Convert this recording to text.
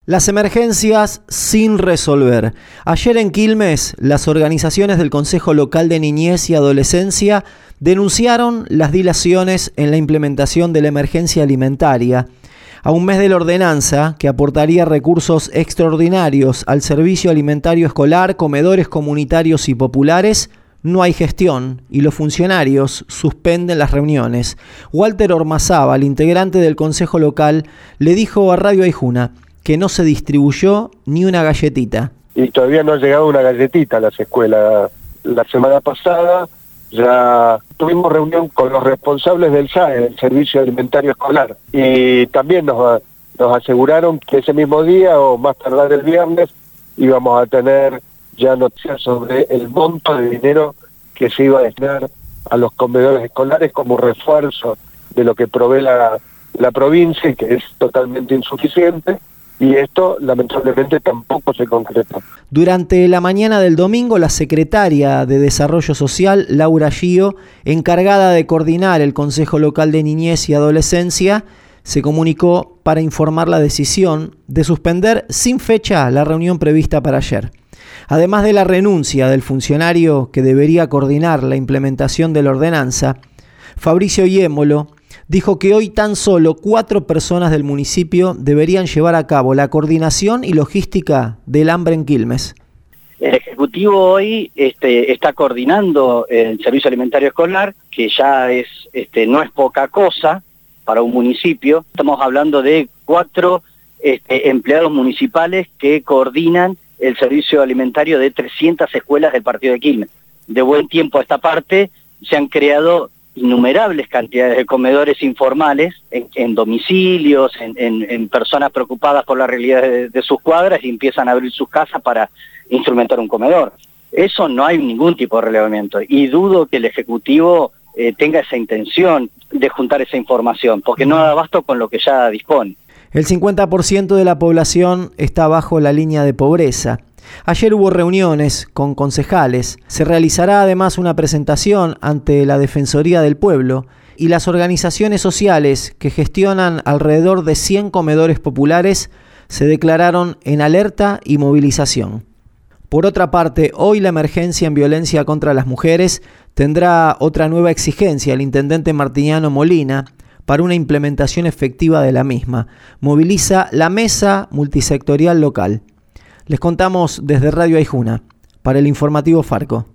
Las emergencias sin resolver. Ayer en Quilmes, las organizaciones del Consejo Local de Niñez y Adolescencia denunciaron las dilaciones en la implementación de la emergencia alimentaria. A un mes de la ordenanza, que aportaría recursos extraordinarios al servicio alimentario escolar, comedores comunitarios y populares, no hay gestión y los funcionarios suspenden las reuniones. Walter Ormazábal, integrante del Consejo Local, le dijo a Radio Aijuna que no se distribuyó ni una galletita. Y todavía no ha llegado una galletita a las escuelas. La semana pasada ya tuvimos reunión con los responsables del SAE, del Servicio Alimentario Escolar, y también nos aseguraron que ese mismo día o más tardar el viernes íbamos a tener ya noticias sobre el monto de dinero que se iba a destinar a los comedores escolares como refuerzo de lo que provee la provincia y que es totalmente insuficiente. Y esto, lamentablemente, tampoco se concretó. Durante la mañana del domingo, la secretaria de Desarrollo Social, Laura Gio, encargada de coordinar el Consejo Local de Niñez y Adolescencia, se comunicó para informar la decisión de suspender sin fecha la reunión prevista para ayer. Además de la renuncia del funcionario que debería coordinar la implementación de la ordenanza, Fabricio Iémolo dijo que hoy tan solo 4 personas del municipio deberían llevar a cabo la coordinación y logística del hambre en Quilmes. El Ejecutivo hoy está coordinando el servicio alimentario escolar, que ya no es poca cosa para un municipio. Estamos hablando de 4 empleados municipales que coordinan el servicio alimentario de 300 escuelas del partido de Quilmes. De buen tiempo a esta parte se han creado innumerables cantidades de comedores informales en domicilios, en personas preocupadas por la realidad de sus cuadras y empiezan a abrir sus casas para instrumentar un comedor. Eso no hay ningún tipo de relevamiento y dudo que el Ejecutivo tenga esa intención de juntar esa información, porque no da abasto con lo que ya dispone. El 50% de la población está bajo la línea de pobreza. Ayer hubo reuniones con concejales. Se realizará además una presentación ante la Defensoría del Pueblo y las organizaciones sociales que gestionan alrededor de 100 comedores populares se declararon en alerta y movilización. Por otra parte, hoy la emergencia en violencia contra las mujeres tendrá otra nueva exigencia al intendente Martiniano Molina para una implementación efectiva de la misma. Moviliza la mesa multisectorial local. Les contamos desde Radio Aijuna, para el informativo Farco.